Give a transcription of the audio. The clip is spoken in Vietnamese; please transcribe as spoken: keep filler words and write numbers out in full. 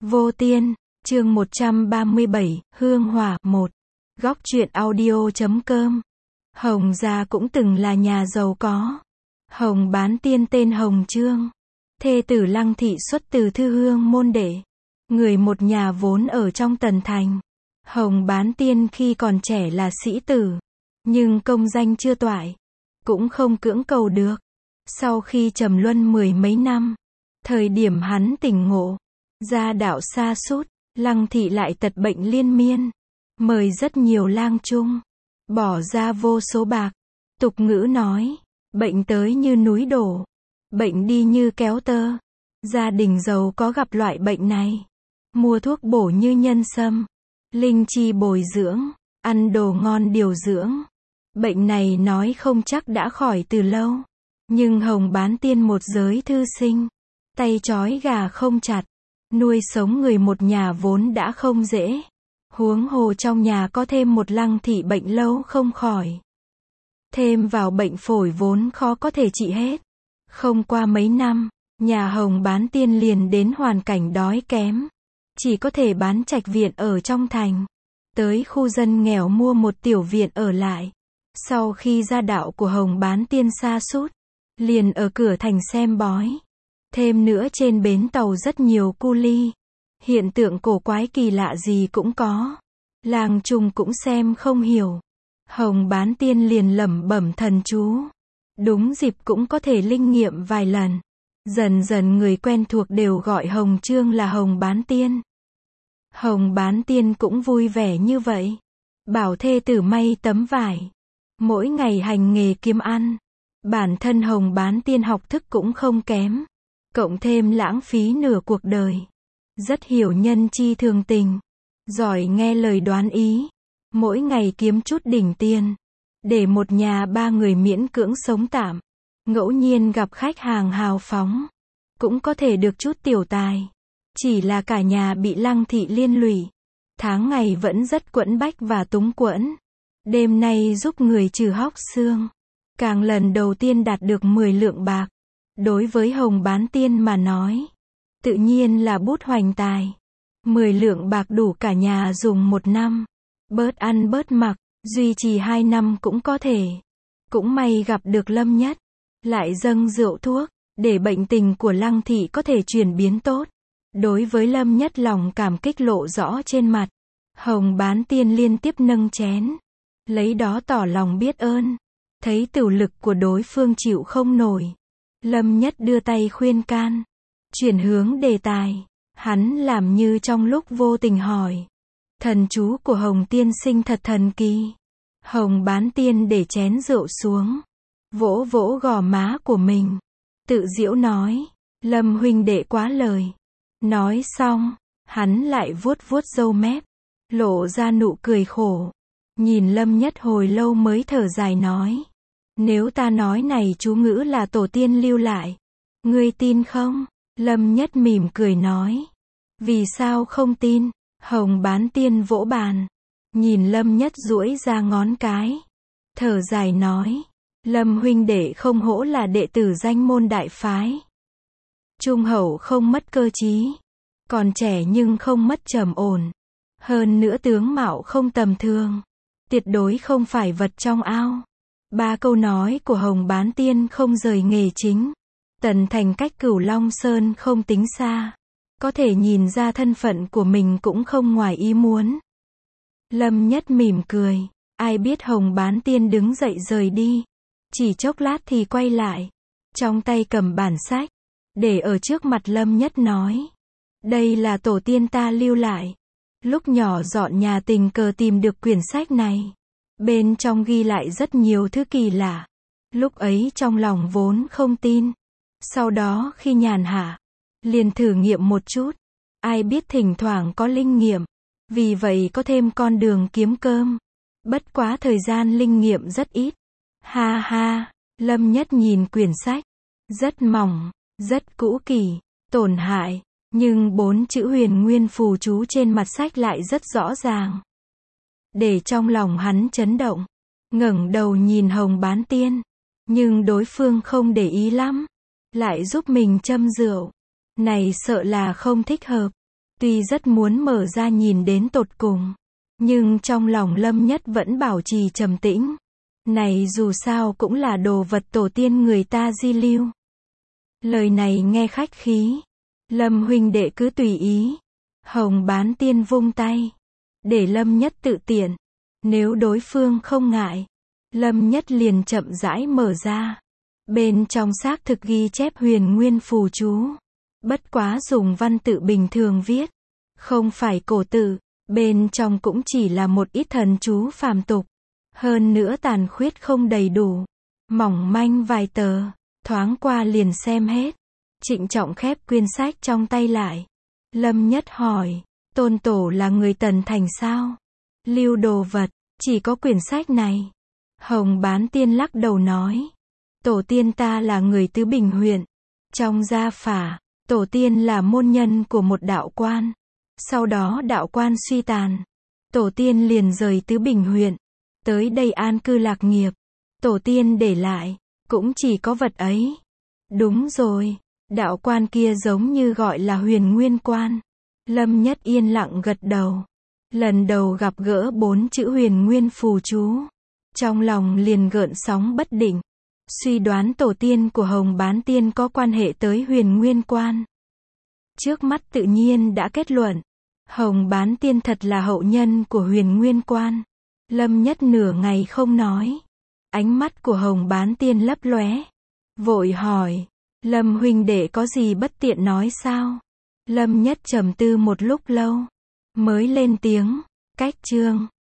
Vô Tiên, chương một trăm ba mươi bảy, Hương Hỏa, một. Góc truyện audio.com. Hồng gia cũng từng là nhà giàu có. Hồng Bán Tiên tên Hồng Trương. Thê tử Lăng Thị xuất từ Thư Hương môn đệ. Người một nhà vốn ở trong Tần Thành. Hồng Bán Tiên khi còn trẻ là sĩ tử. Nhưng công danh chưa toại. Cũng không cưỡng cầu được. Sau khi trầm luân mười mấy năm. Thời điểm hắn tỉnh ngộ. Gia đạo sa sút, Lăng Thị lại tật bệnh liên miên. Mời rất nhiều lang trung. Bỏ ra vô số bạc. Tục ngữ nói. Bệnh tới như núi đổ. Bệnh đi như kéo tơ. Gia đình giàu có gặp loại bệnh này. Mua thuốc bổ như nhân sâm. Linh chi bồi dưỡng. Ăn đồ ngon điều dưỡng. Bệnh này nói không chắc đã khỏi từ lâu. Nhưng Hồng Bán Tiên một giới thư sinh. Tay trói gà không chặt. Nuôi sống người một nhà vốn đã không dễ. Huống hồ trong nhà có thêm một Lăng Thị bệnh lâu không khỏi. Thêm vào bệnh phổi vốn khó có thể trị hết. Không qua mấy năm, nhà Hồng Bán Tiên liền đến hoàn cảnh đói kém. Chỉ có thể bán trạch viện ở trong thành. Tới khu dân nghèo mua một tiểu viện ở lại. Sau khi gia đạo của Hồng Bán Tiên sa sút, liền ở cửa thành xem bói. Thêm nữa trên bến tàu rất nhiều cu ly. Hiện tượng cổ quái kỳ lạ gì cũng có. Lang trung cũng xem không hiểu. Hồng Bán Tiên liền lẩm bẩm thần chú. Đúng dịp cũng có thể linh nghiệm vài lần. Dần dần người quen thuộc đều gọi Hồng Trương là Hồng Bán Tiên. Hồng Bán Tiên cũng vui vẻ như vậy. Bảo thê tử may tấm vải. Mỗi ngày hành nghề kiếm ăn. Bản thân Hồng Bán Tiên học thức cũng không kém. Cộng thêm lãng phí nửa cuộc đời. Rất hiểu nhân chi thường tình. Giỏi nghe lời đoán ý. Mỗi ngày kiếm chút đỉnh tiền. Để một nhà ba người miễn cưỡng sống tạm. Ngẫu nhiên gặp khách hàng hào phóng. Cũng có thể được chút tiểu tài. Chỉ là cả nhà bị Lăng Thị liên lụy. Tháng ngày vẫn rất quẫn bách và túng quẫn. Đêm nay giúp người trừ hóc xương. Càng lần đầu tiên đạt được mười lượng bạc. Đối với Hồng Bán Tiên mà nói. Tự nhiên là bút hoành tài. mười lượng bạc đủ cả nhà dùng một năm. Bớt ăn bớt mặc, duy trì hai năm cũng có thể. Cũng may gặp được Lâm Nhất. Lại dâng rượu thuốc, để bệnh tình của Lăng Thị có thể chuyển biến tốt. Đối với Lâm Nhất lòng cảm kích lộ rõ trên mặt. Hồng Bán Tiên liên tiếp nâng chén. Lấy đó tỏ lòng biết ơn. Thấy tửu lực của đối phương chịu không nổi. Lâm Nhất đưa tay khuyên can. Chuyển hướng đề tài. Hắn làm như trong lúc vô tình hỏi. Thần chú của Hồng Tiên sinh thật thần kỳ. Hồng Bán Tiên để chén rượu xuống. Vỗ vỗ gò má của mình. Tự giễu nói. Lâm huynh đệ quá lời. Nói xong. Hắn lại vuốt vuốt râu mép. Lộ ra nụ cười khổ. Nhìn Lâm Nhất hồi lâu mới thở dài nói. Nếu ta nói này chú ngữ là tổ tiên lưu lại. Ngươi tin không? Lâm Nhất mỉm cười nói. Vì sao không tin? Hồng Bán Tiên vỗ bàn. Nhìn Lâm Nhất duỗi ra ngón cái. Thở dài nói. Lâm huynh đệ không hổ là đệ tử danh môn đại phái. Trung hậu không mất cơ trí. Còn trẻ nhưng không mất trầm ổn. Hơn nữa tướng mạo không tầm thường. Tuyệt đối không phải vật trong ao. Ba câu nói của Hồng Bán Tiên không rời nghề chính. Tần Thành cách Cửu Long Sơn không tính xa. Có thể nhìn ra thân phận của mình cũng không ngoài ý muốn. Lâm Nhất mỉm cười. Ai biết Hồng Bán Tiên đứng dậy rời đi. Chỉ chốc lát thì quay lại. Trong tay cầm bản sách. Để ở trước mặt Lâm Nhất nói. Đây là tổ tiên ta lưu lại. Lúc nhỏ dọn nhà tình cờ tìm được quyển sách này. Bên trong ghi lại rất nhiều thứ kỳ lạ. Lúc ấy trong lòng vốn không tin. Sau đó khi nhàn hạ. Liền thử nghiệm một chút. Ai biết thỉnh thoảng có linh nghiệm. Vì vậy có thêm con đường kiếm cơm. Bất quá thời gian linh nghiệm rất ít. Ha ha. Lâm Nhất nhìn quyển sách. Rất mỏng. Rất cũ kỹ. Tổn hại. Nhưng bốn chữ huyền nguyên phù chú trên mặt sách lại rất rõ ràng. Để trong lòng hắn chấn động. Ngẩng đầu nhìn Hồng Bán Tiên. Nhưng đối phương không để ý lắm. Lại giúp mình châm rượu. Này sợ là không thích hợp. Tuy rất muốn mở ra nhìn đến tột cùng, nhưng trong lòng Lâm Nhất vẫn bảo trì trầm tĩnh. Này dù sao cũng là đồ vật tổ tiên người ta di lưu. Lời này nghe khách khí. Lâm huynh đệ cứ tùy ý. Hồng Bán Tiên vung tay, để Lâm Nhất tự tiện. Nếu đối phương không ngại, Lâm Nhất liền chậm rãi mở ra. Bên trong xác thực ghi chép huyền nguyên phù chú. Bất quá dùng văn tự bình thường viết, không phải cổ tự. Bên trong cũng chỉ là một ít thần chú phàm tục. Hơn nữa tàn khuyết không đầy đủ. Mỏng manh vài tờ, thoáng qua liền xem hết. Trịnh trọng khép quyển sách trong tay lại. Lâm Nhất hỏi, tôn tổ là người Tần Thành sao? Lưu đồ vật, chỉ có quyển sách này. Hồng Bán Tiên lắc đầu nói, tổ tiên ta là người Tứ Bình huyện. Trong gia phả, tổ tiên là môn nhân của một đạo quan. Sau đó đạo quan suy tàn. Tổ tiên liền rời Tứ Bình huyện, tới đây an cư lạc nghiệp. Tổ tiên để lại, cũng chỉ có vật ấy. Đúng rồi, đạo quan kia giống như gọi là Huyền Nguyên Quan. Lâm Nhất yên lặng gật đầu. Lần đầu gặp gỡ bốn chữ Huyền Nguyên phù chú, trong lòng liền gợn sóng bất định. Suy đoán tổ tiên của Hồng Bán Tiên có quan hệ tới Huyền Nguyên Quan. Trước mắt tự nhiên đã kết luận, Hồng Bán Tiên thật là hậu nhân của Huyền Nguyên Quan. Lâm Nhất nửa ngày không nói. Ánh mắt của Hồng Bán Tiên lấp lóe, vội hỏi, Lâm huynh đệ có gì bất tiện nói sao? Lâm Nhất trầm tư một lúc lâu, mới lên tiếng, cách chương.